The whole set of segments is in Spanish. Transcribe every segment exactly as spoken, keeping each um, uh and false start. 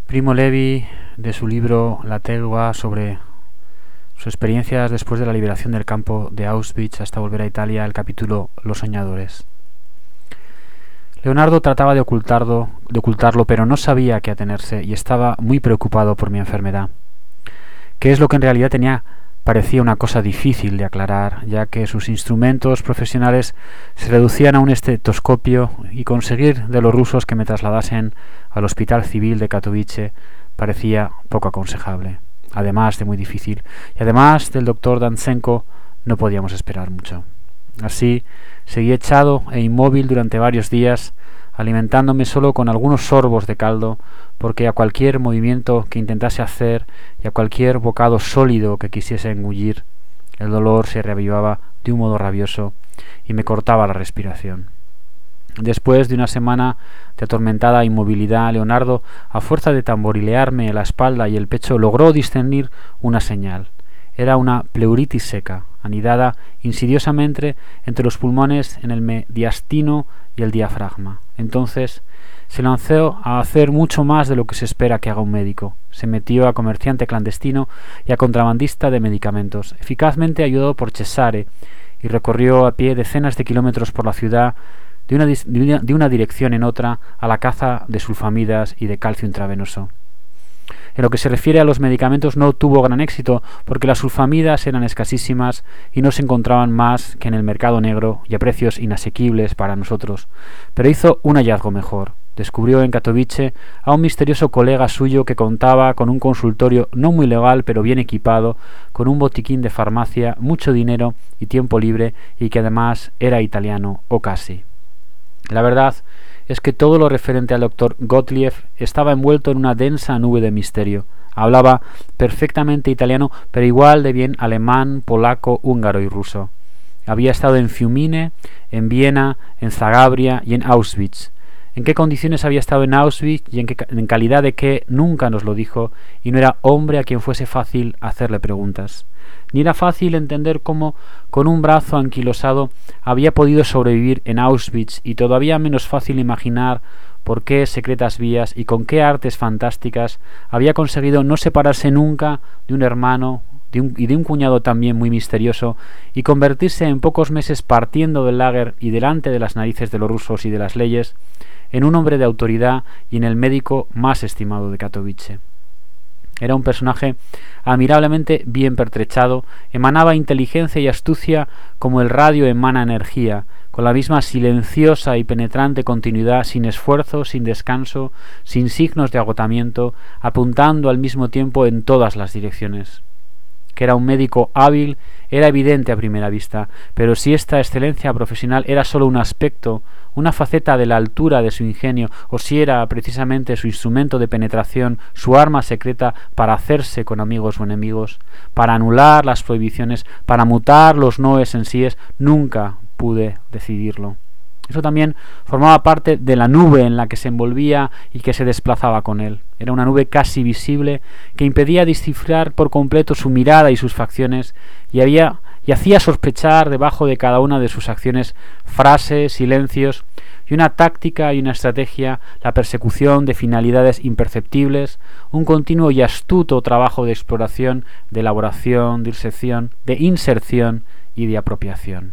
Primo Levi, de su libro La Tregua, sobre sus experiencias después de la liberación del campo de Auschwitz hasta volver a Italia, el capítulo Los soñadores. Leonardo trataba de ocultarlo, de ocultarlo, pero no sabía a qué atenerse y estaba muy preocupado por mi enfermedad. ¿Qué es lo que en realidad tenía? Parecía una cosa difícil de aclarar, ya que sus instrumentos profesionales se reducían a un estetoscopio y conseguir de los rusos que me trasladasen al Hospital Civil de Katowice parecía poco aconsejable, además de muy difícil, y además del doctor Dantsenko no podíamos esperar mucho. Así, seguí echado e inmóvil durante varios días, alimentándome solo con algunos sorbos de caldo, porque a cualquier movimiento que intentase hacer y a cualquier bocado sólido que quisiese engullir, el dolor se reavivaba de un modo rabioso y me cortaba la respiración. Después de una semana de atormentada inmovilidad, Leonardo, a fuerza de tamborilearme la espalda y el pecho, logró discernir una señal. Era una pleuritis seca, anidada insidiosamente entre los pulmones en el mediastino y el diafragma. Entonces se lanzó a hacer mucho más de lo que se espera que haga un médico. Se metió a comerciante clandestino y a contrabandista de medicamentos, eficazmente ayudado por Cesare, y recorrió a pie decenas de kilómetros por la ciudad, de una, de una, de una dirección en otra, a la caza de sulfamidas y de calcio intravenoso. En lo que se refiere a los medicamentos, no tuvo gran éxito porque las sulfamidas eran escasísimas y no se encontraban más que en el mercado negro y a precios inasequibles para nosotros. Pero hizo un hallazgo mejor. Descubrió en Katowice a un misterioso colega suyo que contaba con un consultorio no muy legal pero bien equipado, con un botiquín de farmacia, mucho dinero y tiempo libre, y que además era italiano o casi. La verdad es que todo lo referente al doctor Gottlieb estaba envuelto en una densa nube de misterio. Hablaba perfectamente italiano, pero igual de bien alemán, polaco, húngaro y ruso. Había estado en Fiumine, en Viena, en Zagabria y en Auschwitz. En qué condiciones había estado en Auschwitz y en, qué, en calidad de qué nunca nos lo dijo, y no era hombre a quien fuese fácil hacerle preguntas. Ni era fácil entender cómo, con un brazo anquilosado, había podido sobrevivir en Auschwitz, y todavía menos fácil imaginar por qué secretas vías y con qué artes fantásticas había conseguido no separarse nunca de un hermano de un, y de un cuñado también muy misterioso, y convertirse en pocos meses, partiendo del lager y delante de las narices de los rusos y de las leyes, en un hombre de autoridad y en el médico más estimado de Katowice. Era un personaje admirablemente bien pertrechado, emanaba inteligencia y astucia como el radio emana energía, con la misma silenciosa y penetrante continuidad, sin esfuerzo, sin descanso, sin signos de agotamiento, apuntando al mismo tiempo en todas las direcciones. Que era un médico hábil era evidente a primera vista, pero si esta excelencia profesional era sólo un aspecto, una faceta de la altura de su ingenio, o si era precisamente su instrumento de penetración, su arma secreta para hacerse con amigos o enemigos, para anular las prohibiciones, para mutar los noes en síes, nunca pude decidirlo. Eso también formaba parte de la nube en la que se envolvía y que se desplazaba con él. Era una nube casi visible que impedía descifrar por completo su mirada y sus facciones, y había y hacía sospechar debajo de cada una de sus acciones frases, silencios y una táctica y una estrategia, la persecución de finalidades imperceptibles, un continuo y astuto trabajo de exploración, de elaboración, de inserción, de inserción y de apropiación.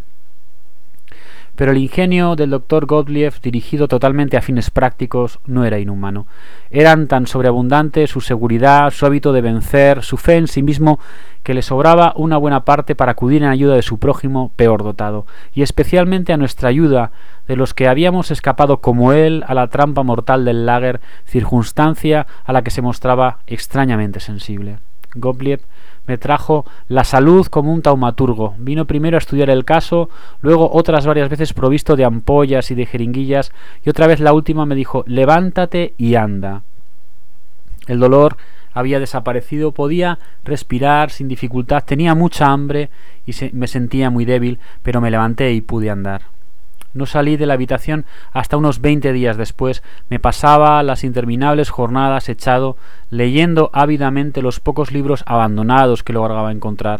Pero el ingenio del doctor Gottlieb, dirigido totalmente a fines prácticos, no era inhumano. Eran tan sobreabundantes su seguridad, su hábito de vencer, su fe en sí mismo, que le sobraba una buena parte para acudir en ayuda de su prójimo peor dotado, y especialmente a nuestra ayuda, de los que habíamos escapado como él a la trampa mortal del lager, circunstancia a la que se mostraba extrañamente sensible. Gottlieb me trajo la salud como un taumaturgo. Vino primero a estudiar el caso, luego otras varias veces provisto de ampollas y de jeringuillas, y otra vez la última me dijo: levántate y anda. El dolor había desaparecido, podía respirar sin dificultad, tenía mucha hambre y se, me sentía muy débil, pero me levanté y pude andar. No salí de la habitación hasta unos veinte días después. Me pasaba las interminables jornadas echado, leyendo ávidamente los pocos libros abandonados que lograba encontrar.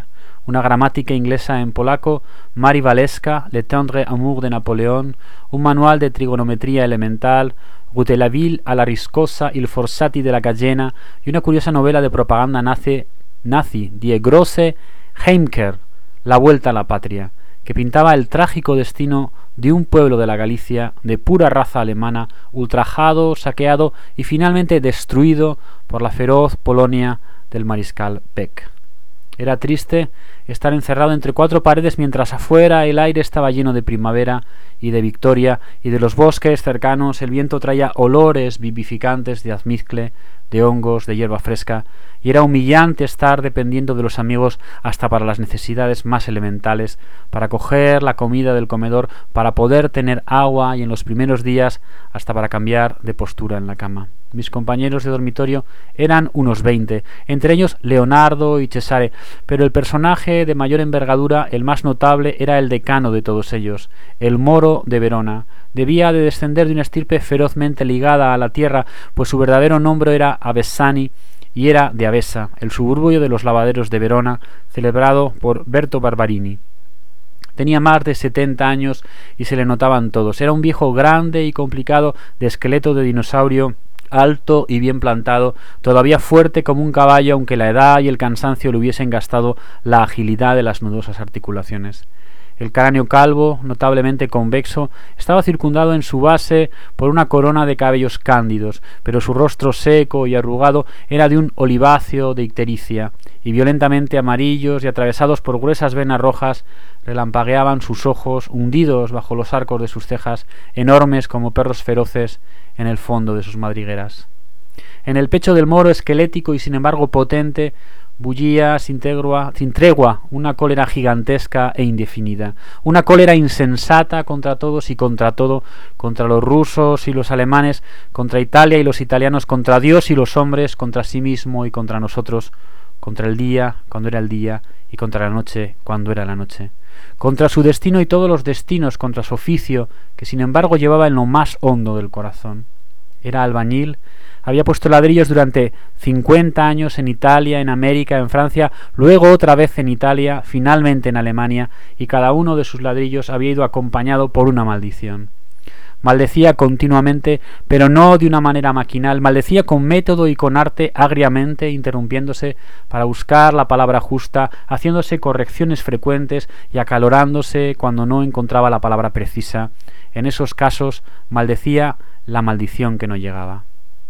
una gramática inglesa en polaco, Marie Waleska, Le tendre amour de Napoleón, un manual de trigonometría elemental, Gutelaville a la riscosa, Il Forsati de la Gallena, y una curiosa novela de propaganda nazi, nazi Die große Heimkehr, La vuelta a la patria, que pintaba el trágico destino de un pueblo de la Galicia de pura raza alemana, ultrajado, saqueado y finalmente destruido por la feroz Polonia del mariscal Beck. Era triste estar encerrado entre cuatro paredes mientras afuera el aire estaba lleno de primavera y de victoria, y de los bosques cercanos el viento traía olores vivificantes de almizcle, de hongos, de hierba fresca, y era humillante estar dependiendo de los amigos hasta para las necesidades más elementales, para coger la comida del comedor, para poder tener agua y en los primeros días hasta para cambiar de postura en la cama. Mis compañeros de dormitorio eran unos veinte, entre ellos Leonardo y Cesare, pero el personaje de mayor envergadura, el más notable, era el decano de todos ellos, el moro de Verona. Debía de descender de una estirpe ferozmente ligada a la tierra, pues su verdadero nombre era Avesani y era de Avesa, el suburbio de los lavaderos de Verona, celebrado por Berto Barbarini. Tenía más de setenta años y se le notaban todos. Era un viejo grande y complicado, de esqueleto de dinosaurio, alto y bien plantado, todavía fuerte como un caballo, aunque la edad y el cansancio le hubiesen gastado la agilidad de las nudosas articulaciones. El cráneo calvo, notablemente convexo, estaba circundado en su base por una corona de cabellos cándidos, pero su rostro seco y arrugado era de un oliváceo de ictericia, y violentamente amarillos y atravesados por gruesas venas rojas relampagueaban sus ojos, hundidos bajo los arcos de sus cejas, enormes como perros feroces en el fondo de sus madrigueras. En el pecho del moro, esquelético y sin embargo potente, bullía sin tregua, sin tregua una cólera gigantesca e indefinida, una cólera insensata contra todos y contra todo, contra los rusos y los alemanes, contra Italia y los italianos, contra Dios y los hombres, contra sí mismo y contra nosotros, contra el día cuando era el día y contra la noche cuando era la noche, contra su destino y todos los destinos, contra su oficio, que sin embargo llevaba en lo más hondo del corazón. Era albañil, había puesto ladrillos durante cincuenta años en Italia, en América, en Francia, luego otra vez en Italia, finalmente en Alemania, y cada uno de sus ladrillos había ido acompañado por una maldición. Maldecía continuamente, pero no de una manera maquinal, maldecía con método y con arte, agriamente, interrumpiéndose para buscar la palabra justa, haciéndose correcciones frecuentes y acalorándose cuando no encontraba la palabra precisa. En esos casos maldecía la maldición que no llegaba.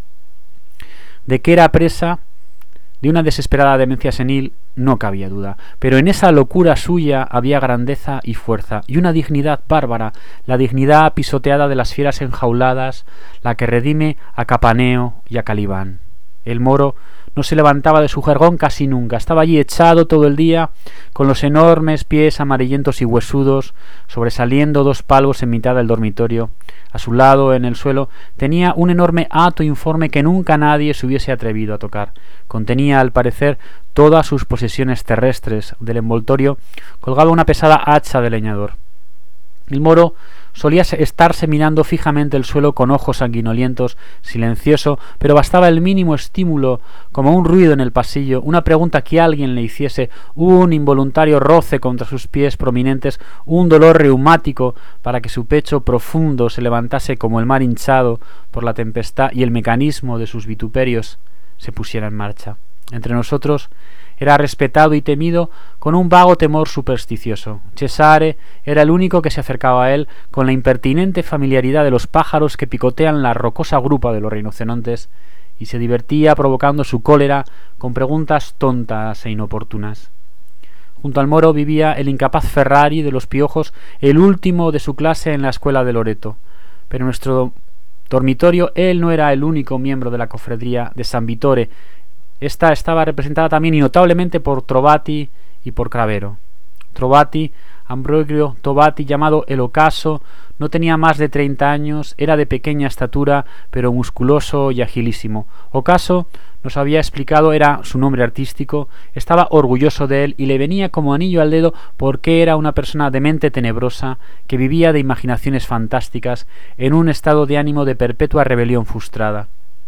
De que era presa de una desesperada demencia senil no cabía duda, pero en esa locura suya había grandeza y fuerza, y una dignidad bárbara, la dignidad pisoteada de las fieras enjauladas, la que redime a Capaneo y a Calibán. El moro no se levantaba de su jergón casi nunca, estaba allí echado todo el día, con los enormes pies amarillentos y huesudos, sobresaliendo dos palmos en mitad del dormitorio. A su lado, en el suelo, tenía un enorme hato informe que nunca nadie se hubiese atrevido a tocar. Contenía, al parecer, todas sus posesiones terrestres. Del envoltorio colgaba una pesada hacha de leñador. El moro solía estarse mirando fijamente el suelo con ojos sanguinolientos, silencioso, pero bastaba el mínimo estímulo, como un ruido en el pasillo, una pregunta que alguien le hiciese, un involuntario roce contra sus pies prominentes, un dolor reumático, para que su pecho profundo se levantase como el mar hinchado por la tempestad y el mecanismo de sus vituperios se pusiera en marcha. Entre nosotros era respetado y temido con un vago temor supersticioso. Cesare era el único que se acercaba a él con la impertinente familiaridad de los pájaros que picotean la rocosa grupa de los rinocerontes, y se divertía provocando su cólera con preguntas tontas e inoportunas. Junto al moro vivía el incapaz Ferrari de los piojos, el último de su clase en la escuela de Loreto, pero en nuestro dormitorio él no era el único miembro de la cofradía de San Vittore. Esta estaba representada también y notablemente por Trovati y por Cravero. Trovati, Ambrogio Trovati, llamado el Ocaso, no tenía más de treinta años, era de pequeña estatura, pero musculoso y agilísimo. Ocaso, nos había explicado, era su nombre artístico, estaba orgulloso de él y le venía como anillo al dedo porque era una persona de mente tenebrosa que vivía de imaginaciones fantásticas en un estado de ánimo de perpetua rebelión frustrada.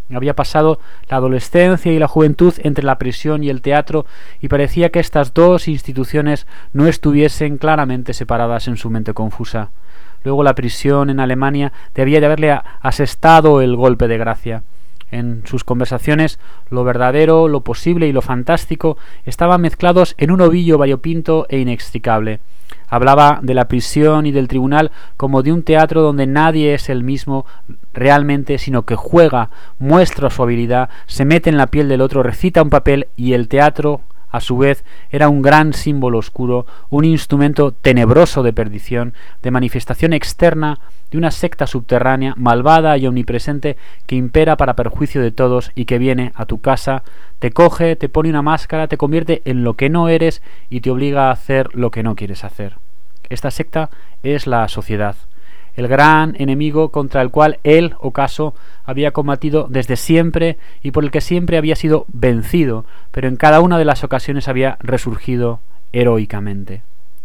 Había pasado la adolescencia y la juventud entre la prisión y el teatro, y parecía que estas dos instituciones no estuviesen claramente separadas en su mente confusa. Luego la prisión en Alemania debía de haberle asestado el golpe de gracia. En sus conversaciones, lo verdadero, lo posible y lo fantástico estaban mezclados en un ovillo variopinto e inextricable. Hablaba de la prisión y del tribunal como de un teatro donde nadie es el mismo realmente, sino que juega, muestra su habilidad, se mete en la piel del otro, recita un papel, y el teatro, a su vez, era un gran símbolo oscuro, un instrumento tenebroso de perdición, de manifestación externa de una secta subterránea, malvada y omnipresente, que impera para perjuicio de todos y que viene a tu casa, te coge, te pone una máscara, te convierte en lo que no eres y te obliga a hacer lo que no quieres hacer. Esta secta es la sociedad, el gran enemigo contra el cual él, Ocaso, había combatido desde siempre y por el que siempre había sido vencido, pero en cada una de las ocasiones había resurgido heroicamente.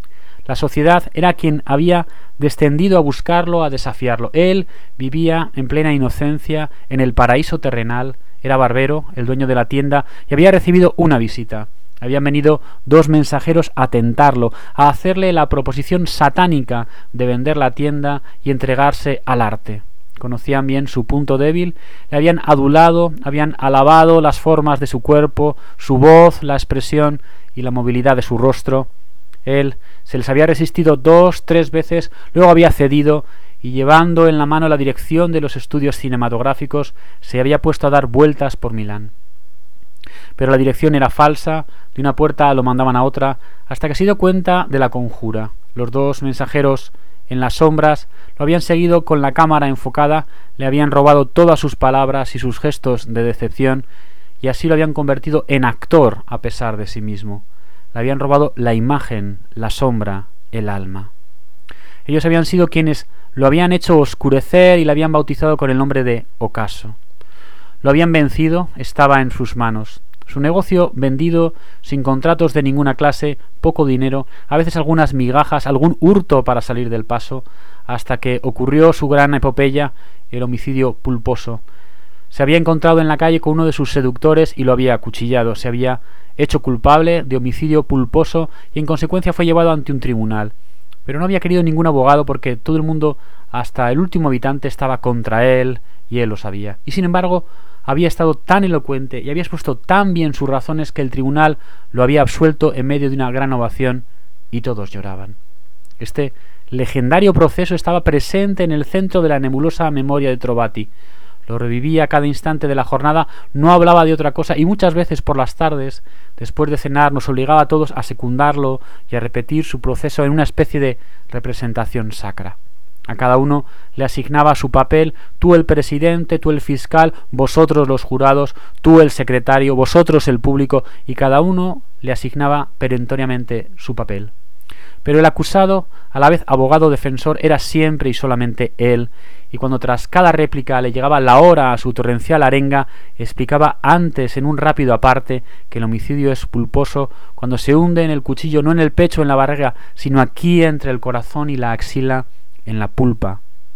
La sociedad era quien había descendido a buscarlo, a desafiarlo. Él vivía en plena inocencia en el paraíso terrenal, era barbero, el dueño de la tienda, y había recibido una visita. Habían venido dos mensajeros a tentarlo, a hacerle la proposición satánica de vender la tienda y entregarse al arte. Conocían bien su punto débil, le habían adulado, habían alabado las formas de su cuerpo, su voz, la expresión y la movilidad de su rostro. Él se les había resistido dos, tres veces, luego había cedido y, llevando en la mano la dirección de los estudios cinematográficos, se había puesto a dar vueltas por Milán. Pero la dirección era falsa, de una puerta lo mandaban a otra, hasta que se dio cuenta de la conjura. Los dos mensajeros, en las sombras, lo habían seguido con la cámara enfocada, le habían robado todas sus palabras y sus gestos de decepción, y así lo habían convertido en actor a pesar de sí mismo. Le habían robado la imagen, la sombra, el alma. Ellos habían sido quienes lo habían hecho oscurecer y le habían bautizado con el nombre de Ocaso. Lo habían vencido, estaba en sus manos. Su negocio vendido, sin contratos de ninguna clase, poco dinero, a veces algunas migajas, algún hurto para salir del paso, hasta que ocurrió su gran epopeya, el homicidio pulposo. Se había encontrado en la calle con uno de sus seductores y lo había acuchillado. Se había hecho culpable de homicidio pulposo y en consecuencia fue llevado ante un tribunal. Pero no había querido ningún abogado porque todo el mundo, hasta el último habitante, estaba contra él y él lo sabía. Y sin embargo, había estado tan elocuente y había expuesto tan bien sus razones que el tribunal lo había absuelto en medio de una gran ovación y todos lloraban. Este legendario proceso estaba presente en el centro de la nebulosa memoria de Trovati. Lo revivía a cada instante de la jornada, no hablaba de otra cosa y muchas veces por las tardes, después de cenar, nos obligaba a todos a secundarlo y a repetir su proceso en una especie de representación sacra. A cada uno le asignaba su papel, tú el presidente, tú el fiscal, vosotros los jurados, tú el secretario, vosotros el público, y cada uno le asignaba perentoriamente su papel. Pero el acusado, a la vez abogado defensor, era siempre y solamente él, y cuando tras cada réplica le llegaba la hora a su torrencial arenga, explicaba antes en un rápido aparte que el homicidio es pulposo cuando se hunde en el cuchillo no en el pecho o en la barriga, sino aquí entre el corazón y la axila, en la pulpa.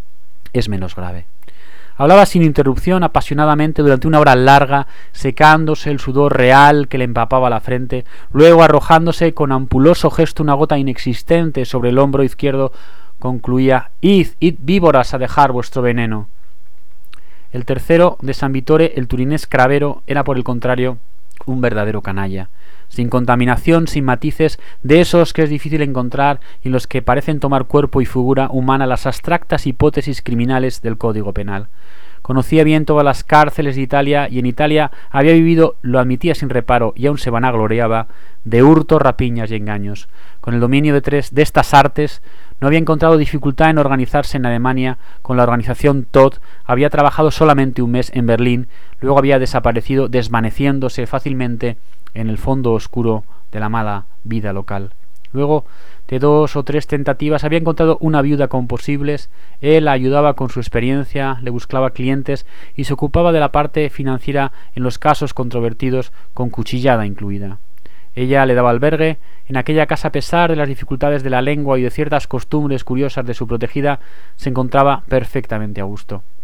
Es menos grave. Hablaba sin interrupción, apasionadamente, durante una hora larga, secándose el sudor real que le empapaba la frente, luego arrojándose con ampuloso gesto una gota inexistente sobre el hombro izquierdo, concluía: id, id víboras a dejar vuestro veneno. El tercero, de San Vittore, el turinés Cravero, era por el contrario un verdadero canalla, sin contaminación, sin matices, de esos que es difícil encontrar y en los que parecen tomar cuerpo y figura humana las abstractas hipótesis criminales del Código Penal. Conocía bien todas las cárceles de Italia y en Italia había vivido, lo admitía sin reparo y aún se vanagloriaba, de hurtos, rapiñas y engaños. Con el dominio de tres de estas artes no había encontrado dificultad en organizarse en Alemania. Con la organización T O D había trabajado solamente un mes en Berlín, luego había desaparecido desvaneciéndose fácilmente en el fondo oscuro de la mala vida local. Luego de dos o tres tentativas había encontrado una viuda con posibles, él la ayudaba con su experiencia, le buscaba clientes y se ocupaba de la parte financiera en los casos controvertidos, con cuchillada incluida. Ella le daba albergue. En aquella casa, a pesar de las dificultades de la lengua y de ciertas costumbres curiosas de su protegida, se encontraba perfectamente a gusto.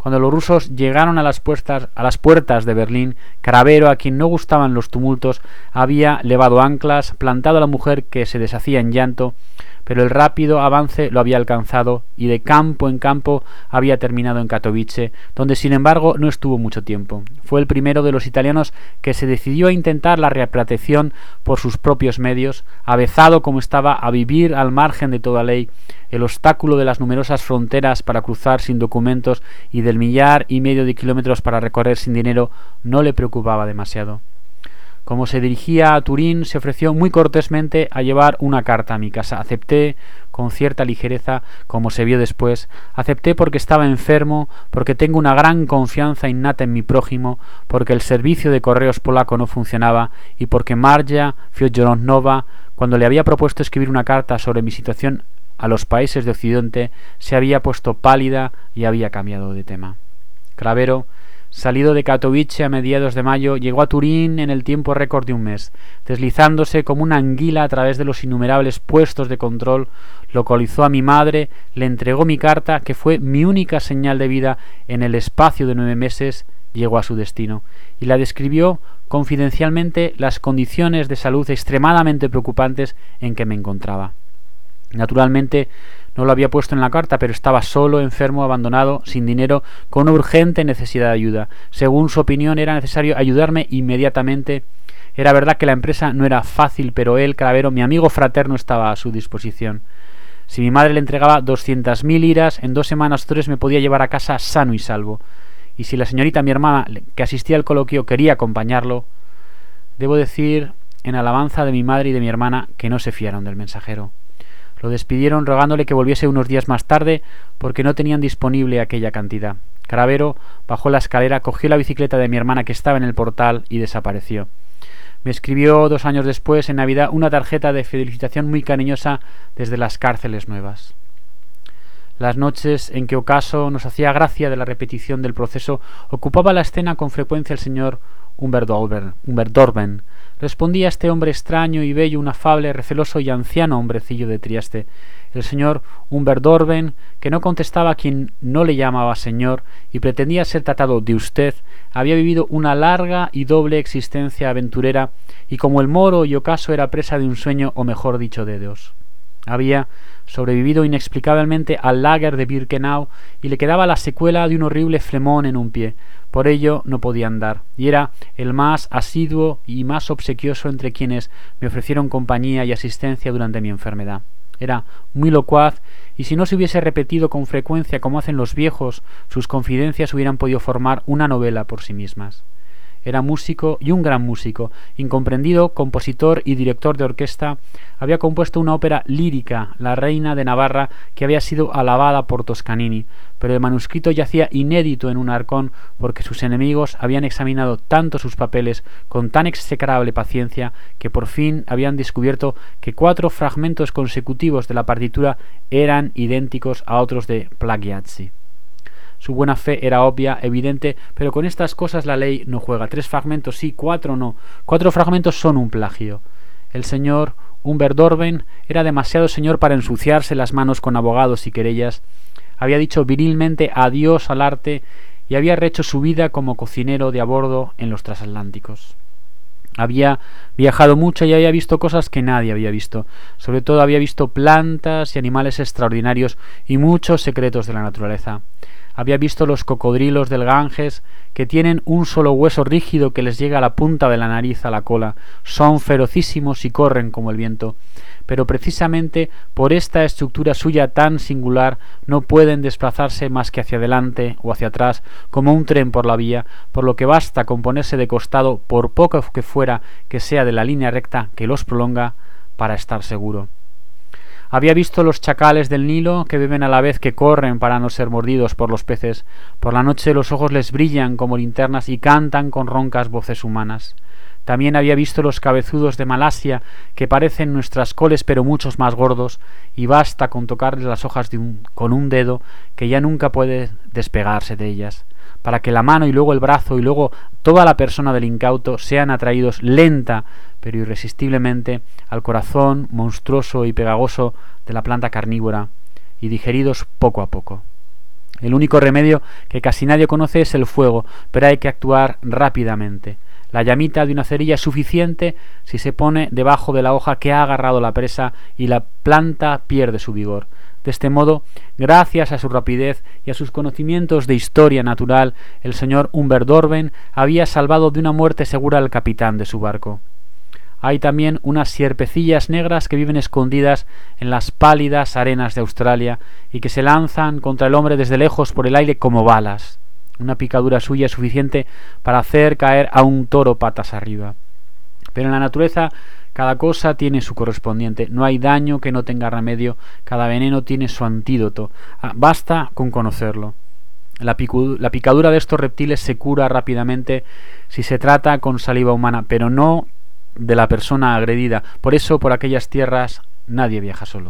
Cuando los rusos llegaron a las puertas, a las puertas de Berlín, Cravero, a quien no gustaban los tumultos, había levado anclas, plantado a la mujer que se deshacía en llanto, pero el rápido avance lo había alcanzado y de campo en campo había terminado en Katowice, donde sin embargo no estuvo mucho tiempo. Fue el primero de los italianos que se decidió a intentar la repatriación por sus propios medios, avezado como estaba a vivir al margen de toda ley. El obstáculo de las numerosas fronteras para cruzar sin documentos y del millar y medio de kilómetros para recorrer sin dinero no le preocupaba demasiado. Como se dirigía a Turín, se ofreció muy cortésmente a llevar una carta a mi casa. Acepté con cierta ligereza, como se vio después. Acepté porque estaba enfermo, porque tengo una gran confianza innata en mi prójimo, porque el servicio de correos polaco no funcionaba y porque Marja Fiodorovna, cuando le había propuesto escribir una carta sobre mi situación a los países de Occidente, se había puesto pálida y había cambiado de tema. Cravero, salido de Katowice a mediados de mayo, llegó a Turín en el tiempo récord de un mes. Deslizándose como una anguila a través de los innumerables puestos de control, localizó a mi madre, le entregó mi carta, que fue mi única señal de vida en el espacio de nueve meses, llegó a su destino, y la describió confidencialmente las condiciones de salud extremadamente preocupantes en que me encontraba. Naturalmente, no lo había puesto en la carta, pero estaba solo, enfermo, abandonado, sin dinero, con una urgente necesidad de ayuda. Según su opinión, era necesario ayudarme inmediatamente. Era verdad que la empresa no era fácil, pero él, Cravero, mi amigo fraterno, estaba a su disposición. Si mi madre le entregaba doscientas mil liras, en dos semanas o tres me podía llevar a casa sano y salvo. Y si la señorita, mi hermana, que asistía al coloquio, quería acompañarlo, debo decir, en alabanza de mi madre y de mi hermana, que no se fiaron del mensajero. Lo despidieron rogándole que volviese unos días más tarde porque no tenían disponible aquella cantidad. Cravero bajó la escalera, cogió la bicicleta de mi hermana que estaba en el portal y desapareció. Me escribió dos años después, en Navidad, una tarjeta de felicitación muy cariñosa desde las cárceles nuevas. Las noches en que ocaso nos hacía gracia de la repetición del proceso, ocupaba la escena con frecuencia el señor Humberdorben. Respondía a este hombre extraño y bello, un afable, receloso y anciano hombrecillo de Trieste. El señor Humberdorben, que no contestaba a quien no le llamaba señor y pretendía ser tratado de usted, había vivido una larga y doble existencia aventurera y como el moro y ocaso era presa de un sueño, o mejor dicho, de dos. Había sobrevivido inexplicablemente al lager de Birkenau y le quedaba la secuela de un horrible flemón en un pie. Por ello no podía andar, y era el más asiduo y más obsequioso entre quienes me ofrecieron compañía y asistencia durante mi enfermedad. Era muy locuaz, y si no se hubiese repetido con frecuencia como hacen los viejos, sus confidencias hubieran podido formar una novela por sí mismas. Era músico y un gran músico, incomprendido, compositor y director de orquesta. Había compuesto una ópera lírica, La Reina de Navarra, que había sido alabada por Toscanini, pero el manuscrito yacía inédito en un arcón porque sus enemigos habían examinado tanto sus papeles con tan execrable paciencia que por fin habían descubierto que cuatro fragmentos consecutivos de la partitura eran idénticos a otros de Pagliacci. Su buena fe era obvia, evidente, pero con estas cosas la ley no juega. Tres fragmentos sí, cuatro no. Cuatro fragmentos son un plagio. El señor Humberdorben era demasiado señor para ensuciarse las manos con abogados y querellas. Había dicho virilmente adiós al arte y había rehecho su vida como cocinero de a bordo en los transatlánticos. Había viajado mucho y había visto cosas que nadie había visto. Sobre todo había visto plantas y animales extraordinarios y muchos secretos de la naturaleza. Había visto los cocodrilos del Ganges, que tienen un solo hueso rígido que les llega a la punta de la nariz a la cola. Son ferocísimos y corren como el viento, pero precisamente por esta estructura suya tan singular no pueden desplazarse más que hacia adelante o hacia atrás, como un tren por la vía, por lo que basta con ponerse de costado, por poco que fuera que sea de la línea recta que los prolonga, para estar seguro. Había visto los chacales del Nilo que beben a la vez que corren para no ser mordidos por los peces. Por la noche los ojos les brillan como linternas y cantan con roncas voces humanas. También había visto los cabezudos de Malasia que parecen nuestras coles pero muchos más gordos, y basta con tocarles las hojas de un, con un dedo que ya nunca puede despegarse de ellas, para que la mano y luego el brazo y luego toda la persona del incauto sean atraídos lenta pero irresistiblemente al corazón monstruoso y pegajoso de la planta carnívora y digeridos poco a poco. El único remedio que casi nadie conoce es el fuego, pero hay que actuar rápidamente. La llamita de una cerilla es suficiente si se pone debajo de la hoja que ha agarrado la presa y la planta pierde su vigor. De este modo, gracias a su rapidez y a sus conocimientos de historia natural, el señor Humbert Dorven había salvado de una muerte segura al capitán de su barco. Hay también unas sierpecillas negras que viven escondidas en las pálidas arenas de Australia y que se lanzan contra el hombre desde lejos por el aire como balas. Una picadura suya es suficiente para hacer caer a un toro patas arriba. Pero en la naturaleza cada cosa tiene su correspondiente. No hay daño que no tenga remedio. Cada veneno tiene su antídoto. Ah, basta con conocerlo. La, picu- la picadura de estos reptiles se cura rápidamente si se trata con saliva humana, pero no de la persona agredida. Por eso, por aquellas tierras, nadie viaja solo.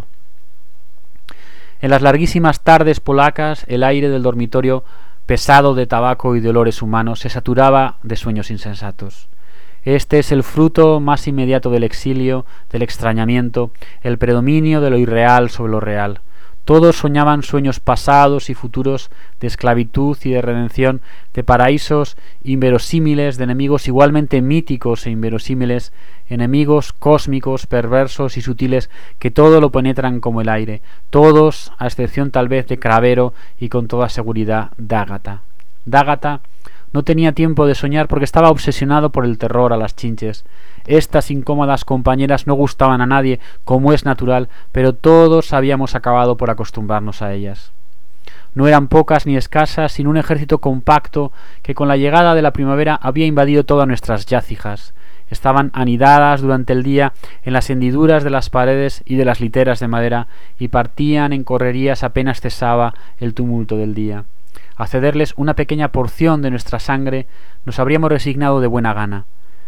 En las larguísimas tardes polacas, el aire del dormitorio, pesado de tabaco y de olores humanos, se saturaba de sueños insensatos. Este es el fruto más inmediato del exilio, del extrañamiento, el predominio de lo irreal sobre lo real. Todos soñaban sueños pasados y futuros, de esclavitud y de redención, de paraísos inverosímiles, de enemigos igualmente míticos e inverosímiles, enemigos cósmicos, perversos y sutiles, que todo lo penetran como el aire, todos, a excepción tal vez de Cravero y con toda seguridad D'Ágata. D'Ágata no tenía tiempo de soñar porque estaba obsesionado por el terror a las chinches. Estas incómodas compañeras no gustaban a nadie, como es natural, pero todos habíamos acabado por acostumbrarnos a ellas. No eran pocas ni escasas, sino un ejército compacto que con la llegada de la primavera había invadido todas nuestras yacijas. Estaban anidadas durante el día en las hendiduras de las paredes y de las literas de madera y partían en correrías apenas cesaba el tumulto del día. A cederles una pequeña porción de nuestra sangre nos habríamos resignado de buena gana.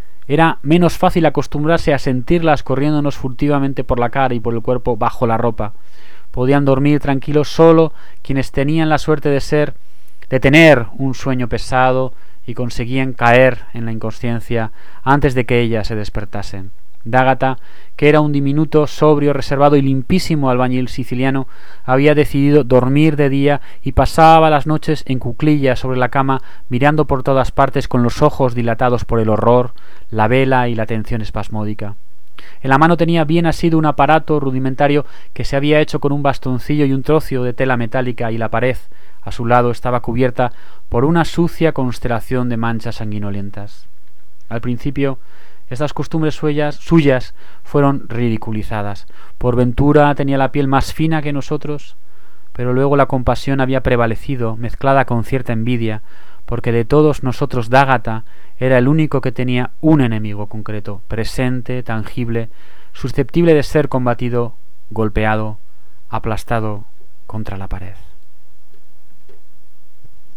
Era menos fácil acostumbrarse a sentirlas corriéndonos furtivamente por la cara y por el cuerpo bajo la ropa. Podían dormir tranquilos solo quienes tenían la suerte de ser, de tener un sueño pesado y conseguían caer en la inconsciencia antes de que ellas se despertasen. D'Ágata, que era un diminuto, sobrio, reservado y limpísimo albañil siciliano, había decidido dormir de día y pasaba las noches en cuclillas sobre la cama, mirando por todas partes con los ojos dilatados por el horror, la vela y la tensión espasmódica. En la mano tenía bien asido un aparato rudimentario que se había hecho con un bastoncillo y un trozo de tela metálica, y la pared a su lado estaba cubierta por una sucia constelación de manchas sanguinolentas. Al principio, estas costumbres suyas, suyas fueron ridiculizadas. Por ventura tenía la piel más fina que nosotros, pero luego la compasión había prevalecido, mezclada con cierta envidia, porque de todos nosotros D'Ágata era el único que tenía un enemigo concreto, presente, tangible, susceptible de ser combatido, golpeado, aplastado contra la pared.